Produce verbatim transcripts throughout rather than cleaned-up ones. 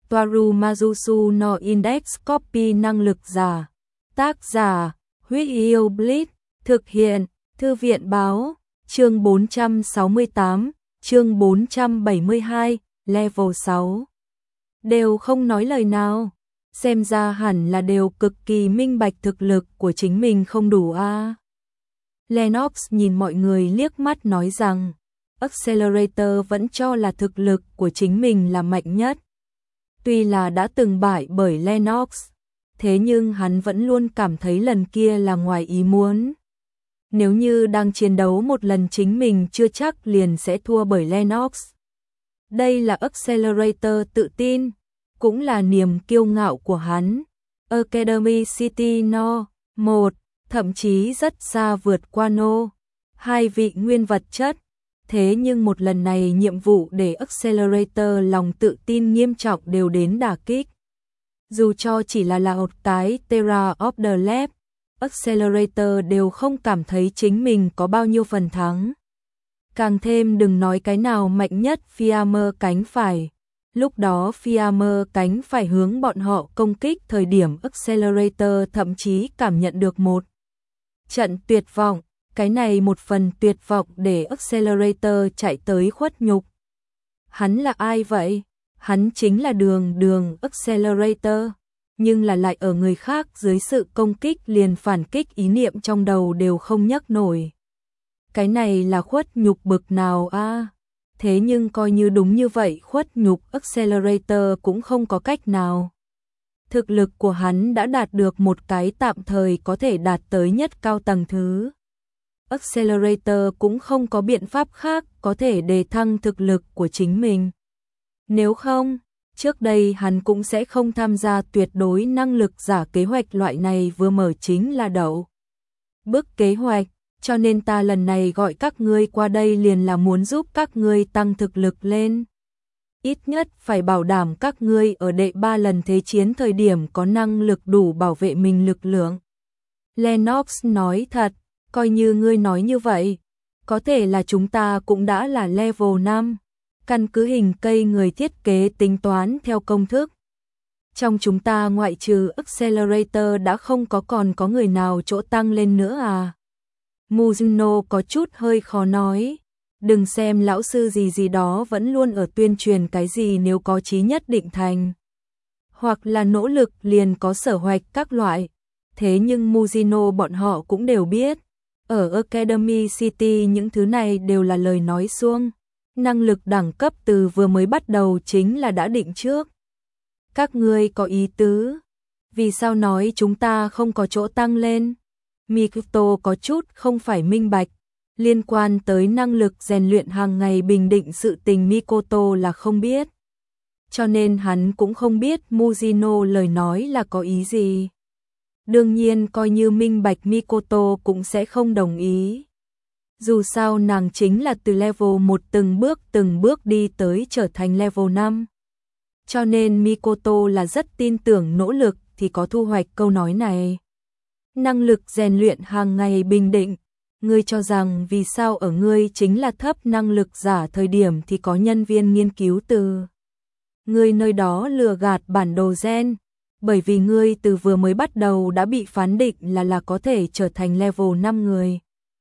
Toaru Majusu no Index Copy năng lực giả. Tác giả, Huyết Yêu Blitz, thực hiện, Thư viện Báo, chương bốn trăm sáu mươi tám, chương bốn trăm bảy mươi hai, level sáu. Đều không nói lời nào, xem ra hẳn là đều cực kỳ minh bạch thực lực của chính mình không đủ a. À. Lennox nhìn mọi người liếc mắt nói rằng, Accelerator vẫn cho là thực lực của chính mình là mạnh nhất. Tuy là đã từng bại bởi Lennox, thế nhưng hắn vẫn luôn cảm thấy lần kia là ngoài ý muốn. Nếu như đang chiến đấu một lần chính mình chưa chắc liền sẽ thua bởi Lennox. Đây là Accelerator tự tin, cũng là niềm kiêu ngạo của hắn. Academy City No. một, thậm chí rất xa vượt qua No. hai vị nguyên vật chất. Thế nhưng một lần này nhiệm vụ để Accelerator lòng tự tin nghiêm trọng đều đến đả kích. Dù cho chỉ là là một cái Terra of the Lab, Accelerator đều không cảm thấy chính mình có bao nhiêu phần thắng. Càng thêm đừng nói cái nào mạnh nhất Fiammer cánh phải. Lúc đó Fiammer cánh phải hướng bọn họ công kích thời điểm Accelerator thậm chí cảm nhận được một trận tuyệt vọng. Cái này một phần tuyệt vọng để Accelerator chạy tới khuất nhục. Hắn là ai vậy? Hắn chính là đường đường Accelerator. Nhưng là lại ở người khác dưới sự công kích liền phản kích ý niệm trong đầu đều không nhấc nổi. Cái này là khuất nhục bực nào a? À? Thế nhưng coi như đúng như vậy khuất nhục Accelerator cũng không có cách nào. Thực lực của hắn đã đạt được một cái tạm thời có thể đạt tới nhất cao tầng thứ. Accelerator cũng không có biện pháp khác có thể đề thăng thực lực của chính mình. Nếu không, trước đây hắn cũng sẽ không tham gia tuyệt đối năng lực giả kế hoạch loại này vừa mở chính là đậu. Bước kế hoạch, cho nên ta lần này gọi các ngươi qua đây liền là muốn giúp các ngươi tăng thực lực lên. Ít nhất phải bảo đảm các ngươi ở đệ ba lần thế chiến thời điểm có năng lực đủ bảo vệ mình lực lượng. Lennox nói thật. Coi như ngươi nói như vậy, có thể là chúng ta cũng đã là level năm, căn cứ hình cây người thiết kế tính toán theo công thức. Trong chúng ta ngoại trừ Accelerator đã không có còn có người nào chỗ tăng lên nữa à? Muzino có chút hơi khó nói, đừng xem lão sư gì gì đó vẫn luôn ở tuyên truyền cái gì nếu có chí nhất định thành. Hoặc là nỗ lực liền có sở hoạch các loại, thế nhưng Muzino bọn họ cũng đều biết. Ở Academy City những thứ này đều là lời nói suông, năng lực đẳng cấp từ vừa mới bắt đầu chính là đã định trước. Các ngươi có ý tứ, vì sao nói chúng ta không có chỗ tăng lên? Mikoto có chút không phải minh bạch, liên quan tới năng lực rèn luyện hàng ngày bình định sự tình Mikoto là không biết. Cho nên hắn cũng không biết Muzino lời nói là có ý gì. Đương nhiên coi như minh bạch Mikoto cũng sẽ không đồng ý. Dù sao nàng chính là từ level một từng bước từng bước đi tới trở thành level năm. Cho nên Mikoto là rất tin tưởng nỗ lực thì có thu hoạch câu nói này. Năng lực rèn luyện hàng ngày bình định. Ngươi cho rằng vì sao ở ngươi chính là thấp năng lực giả thời điểm thì có nhân viên nghiên cứu từ ngươi nơi đó lừa gạt bản đồ gen. Bởi vì ngươi từ vừa mới bắt đầu đã bị phán định là là có thể trở thành level năm người.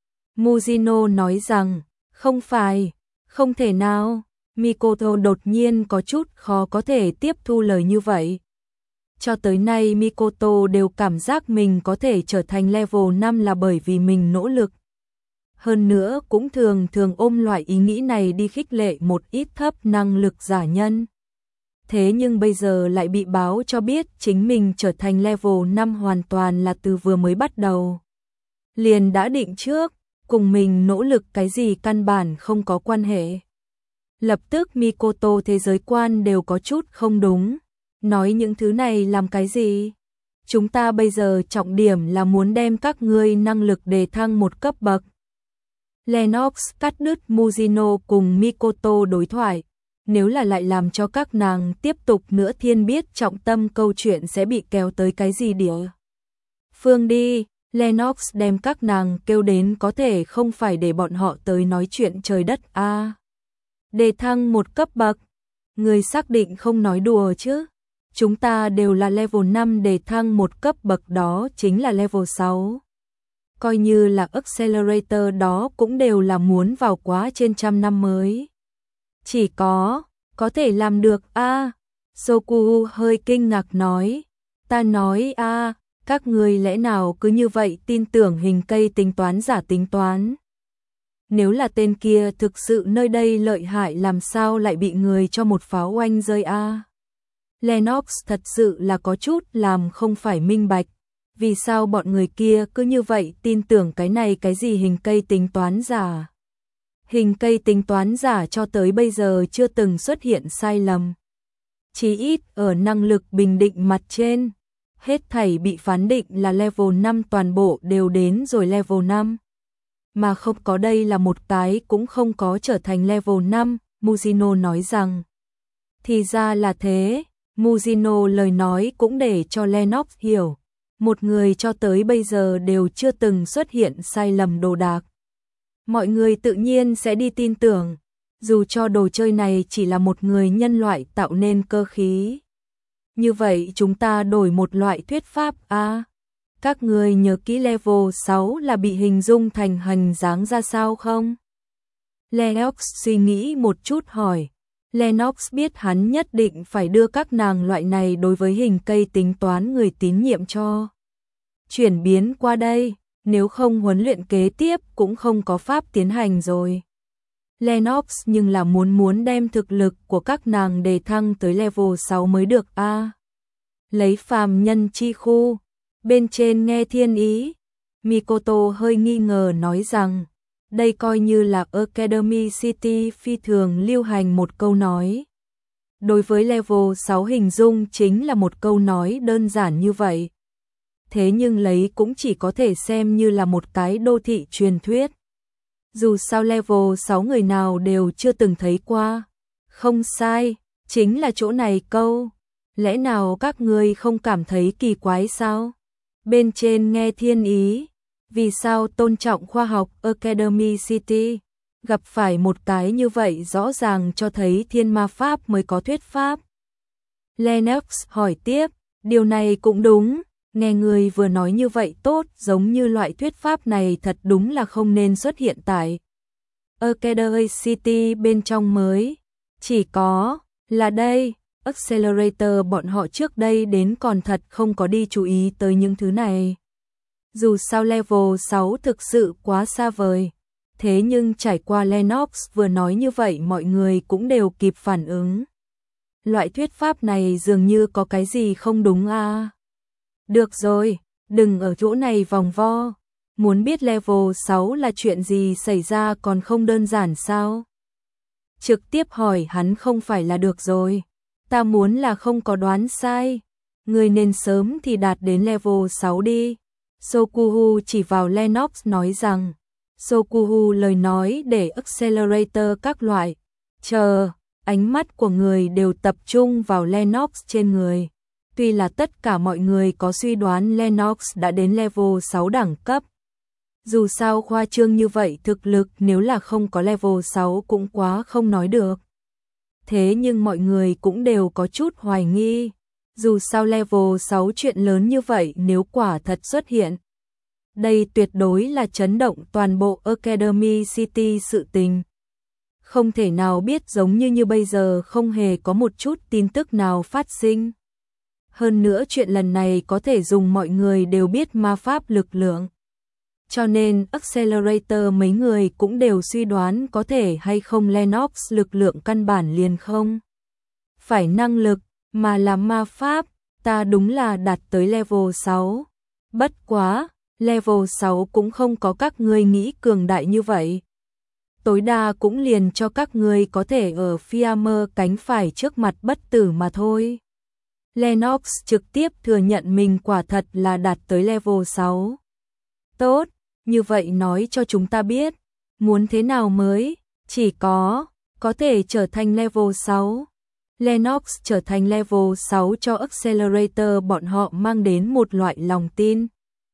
Muzino nói rằng, không phải, không thể nào. Mikoto đột nhiên có chút khó có thể tiếp thu lời như vậy. Cho tới nay Mikoto đều cảm giác mình có thể trở thành level năm là bởi vì mình nỗ lực. Hơn nữa cũng thường thường ôm loại ý nghĩ này đi khích lệ một ít thấp năng lực giả nhân. Thế nhưng bây giờ lại bị báo cho biết chính mình trở thành level năm hoàn toàn là từ vừa mới bắt đầu. Liền đã định trước, cùng mình nỗ lực cái gì căn bản không có quan hệ. Lập tức Mikoto thế giới quan đều có chút không đúng. Nói những thứ này làm cái gì? Chúng ta bây giờ trọng điểm là muốn đem các ngươi năng lực đề thăng một cấp bậc. Lennox cắt đứt Muzino cùng Mikoto đối thoại. Nếu là lại làm cho các nàng tiếp tục nữa thiên biết trọng tâm câu chuyện sẽ bị kéo tới cái gì địa phương đi. Lennox đem các nàng kêu đến có thể không phải để bọn họ tới nói chuyện trời đất a. À, đề thăng một cấp bậc, người xác định không nói đùa chứ? chúng ta đều là level năm để thăng một cấp bậc đó chính là level sáu. Coi như là accelerator đó cũng đều là muốn vào quá trên trăm năm mới. Chỉ có, có thể làm được a à, Soku hơi kinh ngạc nói. Ta nói a à, các người lẽ nào cứ như vậy tin tưởng hình cây tính toán giả tính toán. Nếu là tên kia thực sự nơi đây lợi hại làm sao lại bị người cho một pháo oanh rơi a à? Lennox thật sự là có chút làm không phải minh bạch. Vì sao bọn người kia cứ như vậy tin tưởng cái này cái gì hình cây tính toán giả. Hình cây tính toán giả cho tới bây giờ chưa từng xuất hiện sai lầm. Chỉ ít ở năng lực bình định mặt trên. Hết thảy bị phán định là level năm toàn bộ đều đến rồi level năm. Mà không có đây là một cái cũng không có trở thành level năm, Muzino nói rằng. Thì ra là thế, Muzino lời nói cũng để cho Lennox hiểu. Một người cho tới bây giờ đều chưa từng xuất hiện sai lầm đồ đạc. Mọi người tự nhiên sẽ đi tin tưởng, dù cho đồ chơi này chỉ là một người nhân loại tạo nên cơ khí. Như vậy chúng ta đổi một loại thuyết pháp a à, các người nhớ kỹ level sáu là bị hình dung thành hình dáng ra sao không? Lennox suy nghĩ một chút hỏi. Lennox biết hắn nhất định phải đưa các nàng loại này đối với hình cây tính toán người tín nhiệm cho. Chuyển biến qua đây, nếu không huấn luyện kế tiếp cũng không có pháp tiến hành rồi. Lennox nhưng là muốn muốn đem thực lực của các nàng đề thăng tới level sáu mới được a à, lấy phàm nhân chi khu, bên trên nghe thiên ý. Mikoto hơi nghi ngờ nói rằng, đây coi như là Academy City phi thường lưu hành một câu nói. Đối với level sáu hình dung chính là một câu nói đơn giản như vậy. Thế nhưng lấy cũng chỉ có thể xem như là một cái đô thị truyền thuyết. Dù sao level sáu người nào đều chưa từng thấy qua. Không sai, chính là chỗ này câu. Lẽ nào các người không cảm thấy kỳ quái sao? Bên trên nghe thiên ý. Vì sao tôn trọng khoa học Academy City? Gặp phải một cái như vậy rõ ràng cho thấy thiên ma pháp mới có thuyết pháp. Lennox hỏi tiếp, điều này cũng đúng. Nghe người vừa nói như vậy tốt, giống như loại thuyết pháp này thật đúng là không nên xuất hiện tại Academy City bên trong mới. Chỉ có là đây, Accelerator bọn họ trước đây đến còn thật không có đi chú ý tới những thứ này. Dù sao level sáu thực sự quá xa vời. Thế nhưng trải qua Lennox vừa nói như vậy mọi người cũng đều kịp phản ứng. Loại thuyết pháp này dường như có cái gì không đúng a à? Được rồi, đừng ở chỗ này vòng vo. Muốn biết level sáu là chuyện gì xảy ra còn không đơn giản sao? Trực tiếp hỏi hắn không phải là được rồi. Ta muốn là không có đoán sai. Người nên sớm thì đạt đến level sáu đi. Sokuhu chỉ vào Lennox nói rằng. Sokuhu lời nói để accelerator các loại. Chờ, ánh mắt của người đều tập trung vào Lennox trên người. Tuy là tất cả mọi người có suy đoán Lennox đã đến level sáu đẳng cấp. Dù sao khoa trương như vậy thực lực nếu là không có level sáu cũng quá không nói được. Thế nhưng mọi người cũng đều có chút hoài nghi. Dù sao level sáu chuyện lớn như vậy nếu quả thật xuất hiện. Đây tuyệt đối là chấn động toàn bộ Academy City sự tình. Không thể nào biết giống như như bây giờ không hề có một chút tin tức nào phát sinh. Hơn nữa chuyện lần này có thể dùng mọi người đều biết ma pháp lực lượng. Cho nên Accelerator mấy người cũng đều suy đoán có thể hay không Lennox lực lượng căn bản liền không. Phải năng lực, mà là ma pháp, ta đúng là đạt tới level sáu. Bất quá, level sáu cũng không có các ngươi nghĩ cường đại như vậy. Tối đa cũng liền cho các ngươi có thể ở Fiammer cánh phải trước mặt bất tử mà thôi. Lennox trực tiếp thừa nhận mình quả thật là đạt tới level sáu. Tốt, như vậy nói cho chúng ta biết, muốn thế nào mới, chỉ có, có thể trở thành level sáu. Lennox trở thành level sáu cho Accelerator bọn họ mang đến một loại lòng tin.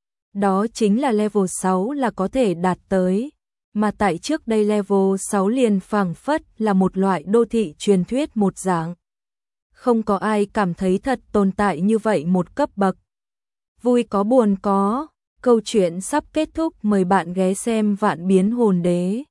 Đó chính là level sáu là có thể đạt tới, mà tại trước đây level sáu liền phảng phất là một loại đô thị truyền thuyết một dạng. không có ai cảm thấy thật tồn tại như vậy một cấp bậc. Vui có buồn có, câu chuyện sắp kết thúc, mời bạn ghé xem Vạn Biến Hồn Đế.